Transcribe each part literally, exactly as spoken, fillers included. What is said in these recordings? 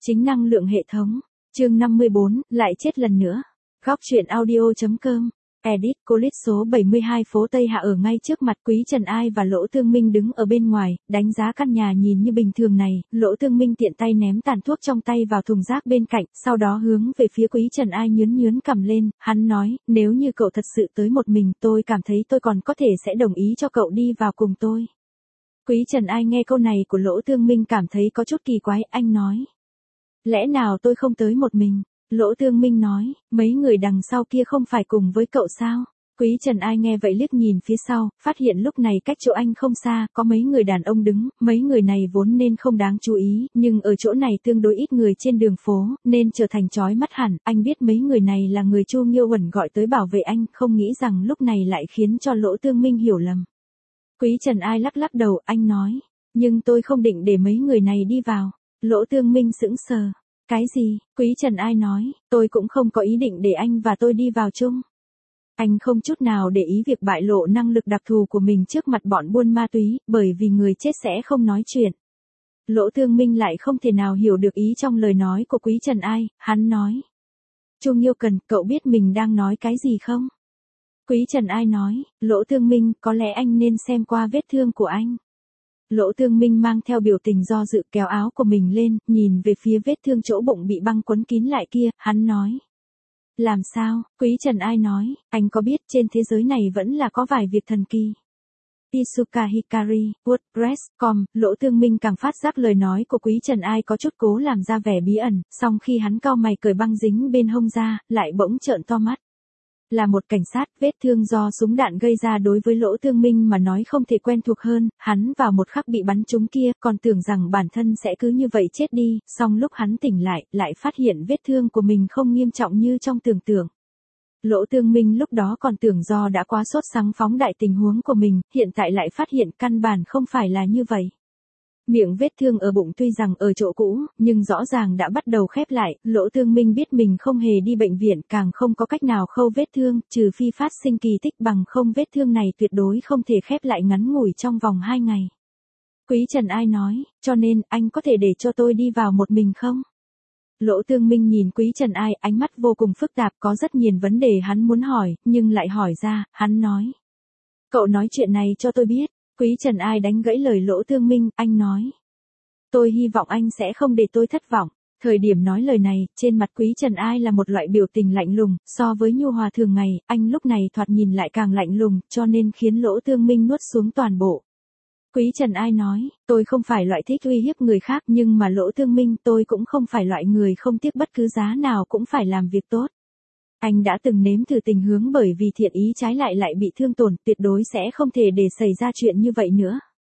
Chính năng lượng hệ thống. Chương năm mươi bốn, lại chết lần nữa. Góc truyện audio.com. Edit, Colit số bảy mươi hai phố Tây Hạ ở ngay trước mặt Quý Trần Ai và Lỗ Thương Minh đứng ở bên ngoài, đánh giá căn nhà nhìn như bình thường này, Lỗ Thương Minh tiện tay ném tàn thuốc trong tay vào thùng rác bên cạnh, sau đó hướng về phía Quý Trần Ai nhướn nhướn cằm lên, hắn nói, nếu như cậu thật sự tới một mình tôi cảm thấy tôi còn có thể sẽ đồng ý cho cậu đi vào cùng tôi. Quý Trần Ai nghe câu này của Lỗ Thương Minh cảm thấy có chút kỳ quái, anh nói. Lẽ nào tôi không tới một mình? Lỗ Thương Minh nói, mấy người đằng sau kia không phải cùng với cậu sao? Quý Trần Ai nghe vậy liếc nhìn phía sau, phát hiện lúc này cách chỗ anh không xa, có mấy người đàn ông đứng, mấy người này vốn nên không đáng chú ý, nhưng ở chỗ này tương đối ít người trên đường phố, nên trở thành chói mắt hẳn, anh biết mấy người này là người Chu Nghiêu Uẩn gọi tới bảo vệ anh, không nghĩ rằng lúc này lại khiến cho Lỗ Thương Minh hiểu lầm. Quý Trần Ai lắc lắc đầu, anh nói, nhưng tôi không định để mấy người này đi vào. Lỗ Thương Minh sững sờ. Cái gì? Quý Trần Ai nói, tôi cũng không có ý định để anh và tôi đi vào chung. Anh không chút nào để ý việc bại lộ năng lực đặc thù của mình trước mặt bọn buôn ma túy, bởi vì người chết sẽ không nói chuyện. Lỗ Thương Minh lại không thể nào hiểu được ý trong lời nói của Quý Trần Ai, hắn nói. Chu Nghiêu Cần, cậu biết mình đang nói cái gì không? Quý Trần Ai nói, Lỗ Thương Minh, có lẽ anh nên xem qua vết thương của anh. Lỗ Thương Minh mang theo biểu tình do dự kéo áo của mình lên, nhìn về phía vết thương chỗ bụng bị băng quấn kín lại kia, hắn nói. Làm sao? Quý Trần Ai nói, anh có biết trên thế giới này vẫn là có vài việc thần kỳ. Isuka Hikari, WordPress chấm com, Lỗ Thương Minh càng phát giác lời nói của Quý Trần Ai có chút cố làm ra vẻ bí ẩn, song khi hắn cau mày cởi băng dính bên hông ra, lại bỗng trợn to mắt. Là một cảnh sát, vết thương do súng đạn gây ra đối với Lỗ Thương Minh mà nói không thể quen thuộc hơn, hắn vào một khắc bị bắn trúng kia, còn tưởng rằng bản thân sẽ cứ như vậy chết đi, song lúc hắn tỉnh lại, lại phát hiện vết thương của mình không nghiêm trọng như trong tưởng tượng. Lỗ Thương Minh lúc đó còn tưởng do đã quá sốt sắng phóng đại tình huống của mình, hiện tại lại phát hiện căn bản không phải là như vậy. Miệng vết thương ở bụng tuy rằng ở chỗ cũ, nhưng rõ ràng đã bắt đầu khép lại, Lỗ Thương Minh biết mình không hề đi bệnh viện, càng không có cách nào khâu vết thương, trừ phi phát sinh kỳ tích, bằng không vết thương này tuyệt đối không thể khép lại ngắn ngủi trong vòng hai ngày. Quý Trần Ai nói, cho nên, anh có thể để cho tôi đi vào một mình không? Lỗ Thương Minh nhìn Quý Trần Ai, ánh mắt vô cùng phức tạp, có rất nhiều vấn đề hắn muốn hỏi, nhưng lại hỏi ra, hắn nói. Cậu nói chuyện này cho tôi biết. Quý Trần Ai đánh gãy lời Lỗ Thương Minh, anh nói. Tôi hy vọng anh sẽ không để tôi thất vọng. Thời điểm nói lời này, trên mặt Quý Trần Ai là một loại biểu tình lạnh lùng, so với nhu hòa thường ngày, anh lúc này thoạt nhìn lại càng lạnh lùng, cho nên khiến Lỗ Thương Minh nuốt xuống toàn bộ. Quý Trần Ai nói, tôi không phải loại thích uy hiếp người khác, nhưng mà Lỗ Thương Minh tôi cũng không phải loại người không tiếc bất cứ giá nào cũng phải làm việc tốt. Anh đã từng nếm thử tình hướng bởi vì thiện ý trái lại lại bị thương tổn, tuyệt đối sẽ không thể để xảy ra chuyện như vậy nữa.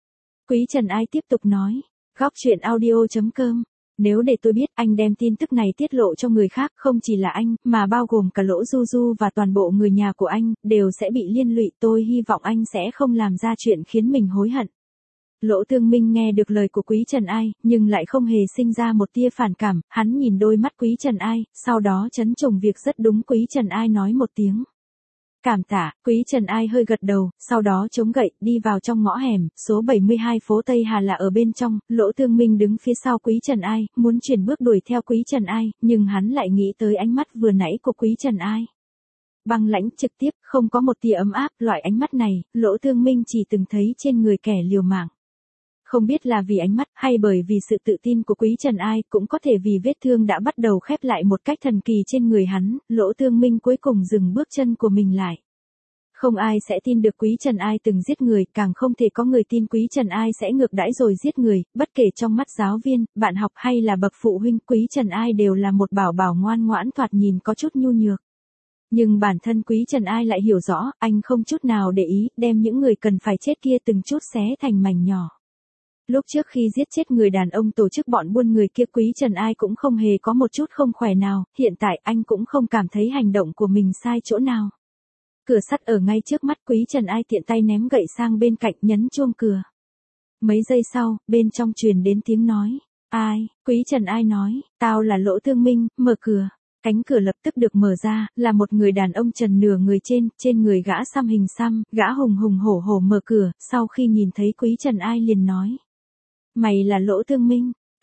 Quý Trần Ai tiếp tục nói, góc truyện audio.com, nếu để tôi biết anh đem tin tức này tiết lộ cho người khác, không chỉ là anh, mà bao gồm cả Lỗ Du Du và toàn bộ người nhà của anh, đều sẽ bị liên lụy, tôi hy vọng anh sẽ không làm ra chuyện khiến mình hối hận. Lỗ Thương Minh nghe được lời của Quý Trần Ai, nhưng lại không hề sinh ra một tia phản cảm, hắn nhìn đôi mắt Quý Trần Ai, sau đó chấn trùng việc rất đúng. Quý Trần Ai nói một tiếng. Cảm tạ, Quý Trần Ai hơi gật đầu, sau đó chống gậy, đi vào trong ngõ hẻm, số bảy mươi hai phố Tây Hà là ở bên trong, Lỗ Thương Minh đứng phía sau Quý Trần Ai, muốn chuyển bước đuổi theo Quý Trần Ai, nhưng hắn lại nghĩ tới ánh mắt vừa nãy của Quý Trần Ai. Băng lãnh trực tiếp, không có một tia ấm áp, loại ánh mắt này, Lỗ Thương Minh chỉ từng thấy trên người kẻ liều mạng. Không biết là vì ánh mắt, hay bởi vì sự tự tin của Quý Trần Ai, cũng có thể vì vết thương đã bắt đầu khép lại một cách thần kỳ trên người hắn, Lỗ Thương Minh cuối cùng dừng bước chân của mình lại. Không ai sẽ tin được Quý Trần Ai từng giết người, càng không thể có người tin Quý Trần Ai sẽ ngược đãi rồi giết người, bất kể trong mắt giáo viên, bạn học hay là bậc phụ huynh, Quý Trần Ai đều là một bảo bảo ngoan ngoãn thoạt nhìn có chút nhu nhược. Nhưng bản thân Quý Trần Ai lại hiểu rõ, anh không chút nào để ý, đem những người cần phải chết kia từng chút xé thành mảnh nhỏ. Lúc trước khi giết chết người đàn ông tổ chức bọn buôn người kia, Quý Trần Ai cũng không hề có một chút không khỏe nào, hiện tại anh cũng không cảm thấy hành động của mình sai chỗ nào. Cửa sắt ở ngay trước mắt, Quý Trần Ai tiện tay ném gậy sang bên cạnh, nhấn chuông cửa. Mấy giây sau, bên trong truyền đến tiếng nói. Ai? Quý Trần Ai nói, tao là Lỗ Thương Minh, mở cửa. Cánh cửa lập tức được mở ra, là một người đàn ông trần nửa người trên, trên người gã xăm hình xăm, gã hùng hùng hổ hổ mở cửa, sau khi nhìn thấy Quý Trần Ai liền nói. Mày là Lỗ Thương Minh,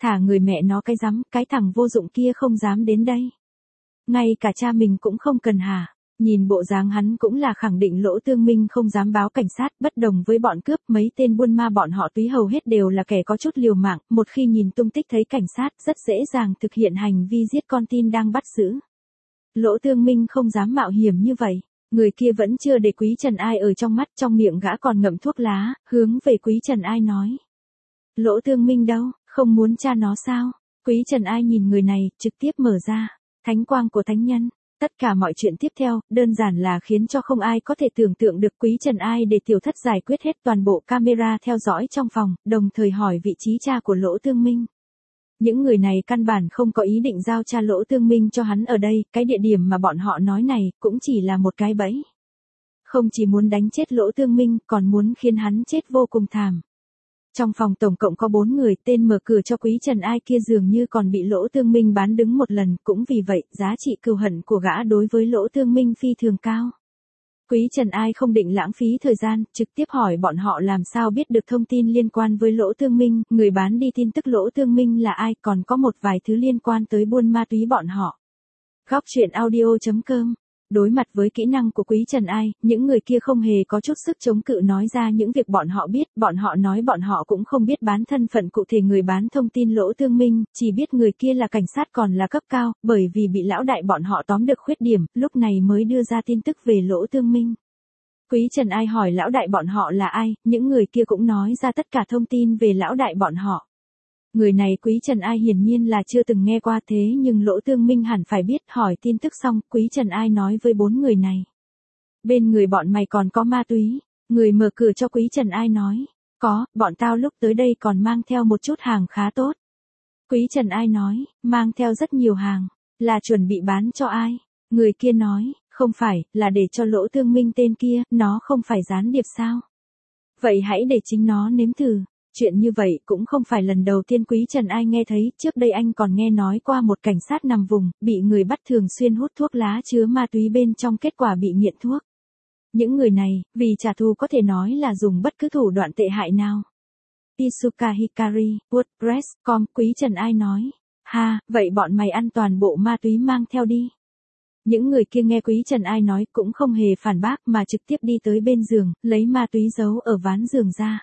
Thả người mẹ nó cái rắm, cái thằng vô dụng kia không dám đến đây. Ngay cả cha mình cũng không cần hả? Nhìn bộ dáng hắn cũng là khẳng định Lỗ Tương Minh không dám báo cảnh sát, bất đồng với bọn cướp, mấy tên buôn ma bọn họ túy hầu hết đều là kẻ có chút liều mạng, một khi nhìn tung tích thấy cảnh sát, rất dễ dàng thực hiện hành vi giết con tin đang bắt giữ. Lỗ Tương Minh không dám mạo hiểm như vậy, người kia vẫn chưa để Quý Trần Ai ở trong mắt, trong miệng gã còn ngậm thuốc lá, hướng về Quý Trần Ai nói. Lỗ Tương Minh đâu, không muốn cha nó sao? Quý Trần Ai nhìn người này, trực tiếp mở ra, thánh quang của thánh nhân. Tất cả mọi chuyện tiếp theo, đơn giản là khiến cho không ai có thể tưởng tượng được Quý Trần Ai để tiểu thất giải quyết hết toàn bộ camera theo dõi trong phòng, đồng thời hỏi vị trí cha của Lỗ Tương Minh. Những người này căn bản không có ý định giao cha Lỗ Tương Minh cho hắn ở đây, cái địa điểm mà bọn họ nói này, cũng chỉ là một cái bẫy. Không chỉ muốn đánh chết Lỗ Tương Minh, còn muốn khiến hắn chết vô cùng thảm. Trong phòng tổng cộng có bốn người, tên mở cửa cho Quý Trần Ai kia dường như còn bị Lỗ Tương Minh bán đứng một lần, cũng vì vậy, giá trị cừu hận của gã đối với Lỗ Tương Minh phi thường cao. Quý Trần Ai không định lãng phí thời gian, trực tiếp hỏi bọn họ làm sao biết được thông tin liên quan với Lỗ Tương Minh, người bán đi tin tức Lỗ Tương Minh là ai, còn có một vài thứ liên quan tới buôn ma túy bọn họ. Góc truyện audio chấm com. Đối mặt với kỹ năng của Quý Trần Ai, những người kia không hề có chút sức chống cự nói ra những việc bọn họ biết, bọn họ nói bọn họ cũng không biết bán thân phận cụ thể người bán thông tin Lỗ Tương Minh, chỉ biết người kia là cảnh sát còn là cấp cao, bởi vì bị lão đại bọn họ tóm được khuyết điểm, lúc này mới đưa ra tin tức về Lỗ Tương Minh. Quý Trần Ai hỏi lão đại bọn họ là ai, những người kia cũng nói ra tất cả thông tin về lão đại bọn họ. Người này Quý Trần Ai hiển nhiên là chưa từng nghe qua thế nhưng Lỗ Tương Minh hẳn phải biết, hỏi tin tức xong, Quý Trần Ai nói với bốn người này. Bên người bọn mày còn có ma túy, người mở cửa cho Quý Trần Ai nói. Có, bọn tao lúc tới đây còn mang theo một chút hàng khá tốt. Quý Trần Ai nói, mang theo rất nhiều hàng, là chuẩn bị bán cho ai? Người kia nói, không phải, là để cho Lỗ Tương Minh tên kia, nó không phải gián điệp sao? Vậy hãy để chính nó nếm thử. Chuyện như vậy cũng không phải lần đầu tiên Quý Trần Ai nghe thấy, trước đây anh còn nghe nói qua một cảnh sát nằm vùng, bị người bắt thường xuyên hút thuốc lá chứa ma túy bên trong, kết quả bị nghiện thuốc. Những người này, vì trả thù có thể nói là dùng bất cứ thủ đoạn tệ hại nào. Isuka Hikari, WordPress chấm com, Quý Trần Ai nói. Ha, vậy bọn mày ăn toàn bộ ma túy mang theo đi. Những người kia nghe Quý Trần Ai nói cũng không hề phản bác mà trực tiếp đi tới bên giường, lấy ma túy giấu ở ván giường ra.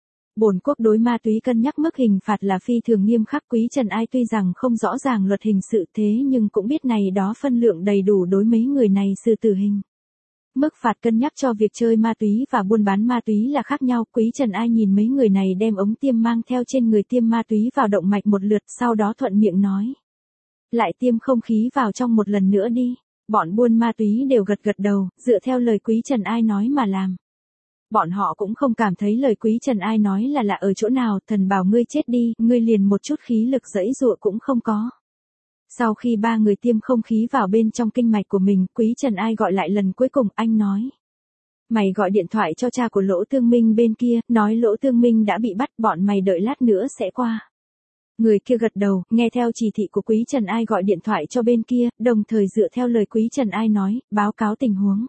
Bổn quốc đối ma túy cân nhắc mức hình phạt là phi thường nghiêm khắc. Quý Trần Ai tuy rằng không rõ ràng luật hình sự thế nhưng cũng biết này đó phân lượng đầy đủ đối mấy người này xử tử hình. Mức phạt cân nhắc cho việc chơi ma túy và buôn bán ma túy là khác nhau. Quý Trần Ai nhìn mấy người này đem ống tiêm mang theo trên người tiêm ma túy vào động mạch một lượt, sau đó thuận miệng nói. Lại tiêm không khí vào trong một lần nữa đi. Bọn buôn ma túy đều gật gật đầu, dựa theo lời Quý Trần Ai nói mà làm. Bọn họ cũng không cảm thấy lời Quý Trần Ai nói là lạ ở chỗ nào, thần bảo ngươi chết đi, ngươi liền một chút khí lực giãy giụa cũng không có. Sau khi ba người tiêm không khí vào bên trong kinh mạch của mình, Quý Trần Ai gọi lại lần cuối cùng, anh nói. Mày gọi điện thoại cho cha của Lỗ Tương Minh bên kia, nói Lỗ Tương Minh đã bị bắt, bọn mày đợi lát nữa sẽ qua. Người kia gật đầu, nghe theo chỉ thị của Quý Trần Ai gọi điện thoại cho bên kia, đồng thời dựa theo lời Quý Trần Ai nói, báo cáo tình huống.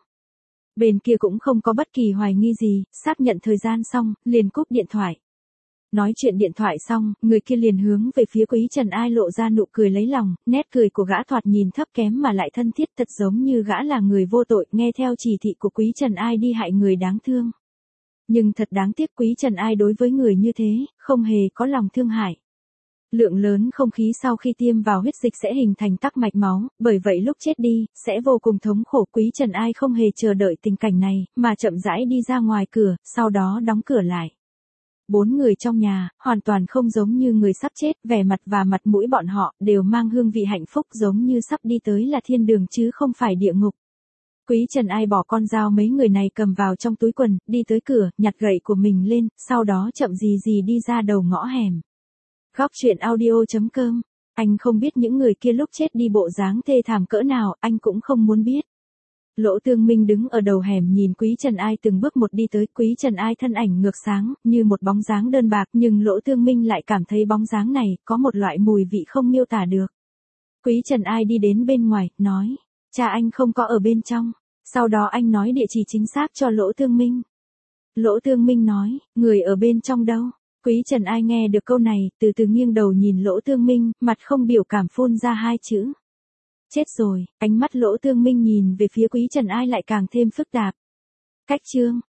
Bên kia cũng không có bất kỳ hoài nghi gì, xác nhận thời gian xong, liền cúp điện thoại. Nói chuyện điện thoại xong, người kia liền hướng về phía Quý Trần Ai lộ ra nụ cười lấy lòng, nét cười của gã thoạt nhìn thấp kém mà lại thân thiết, thật giống như gã là người vô tội, nghe theo chỉ thị của Quý Trần Ai đi hại người đáng thương. Nhưng thật đáng tiếc Quý Trần Ai đối với người như thế, không hề có lòng thương hại. Lượng lớn không khí sau khi tiêm vào huyết dịch sẽ hình thành tắc mạch máu, bởi vậy lúc chết đi, sẽ vô cùng thống khổ. Quý Trần Ai không hề chờ đợi tình cảnh này, mà chậm rãi đi ra ngoài cửa, sau đó đóng cửa lại. Bốn người trong nhà, hoàn toàn không giống như người sắp chết, vẻ mặt và mặt mũi bọn họ, đều mang hương vị hạnh phúc giống như sắp đi tới là thiên đường chứ không phải địa ngục. Quý Trần Ai bỏ con dao mấy người này cầm vào trong túi quần, đi tới cửa, nhặt gậy của mình lên, sau đó chậm gì gì đi ra đầu ngõ hẻm. Góc truyện audio chấm com. Anh không biết những người kia lúc chết đi bộ dáng thê thảm cỡ nào, anh cũng không muốn biết. Lỗ Tương Minh đứng ở đầu hẻm nhìn Quý Trần Ai từng bước một đi tới. Quý Trần Ai thân ảnh ngược sáng, như một bóng dáng đơn bạc, nhưng Lỗ Tương Minh lại cảm thấy bóng dáng này có một loại mùi vị không miêu tả được. Quý Trần Ai đi đến bên ngoài, nói, cha anh không có ở bên trong. Sau đó anh nói địa chỉ chính xác cho Lỗ Tương Minh. Lỗ Tương Minh nói, người ở bên trong đâu? Quý Trần Ai nghe được câu này, từ từ nghiêng đầu nhìn Lỗ Thương Minh, mặt không biểu cảm phun ra hai chữ. Chết rồi, ánh mắt Lỗ Thương Minh nhìn về phía Quý Trần Ai lại càng thêm phức tạp. Cách chương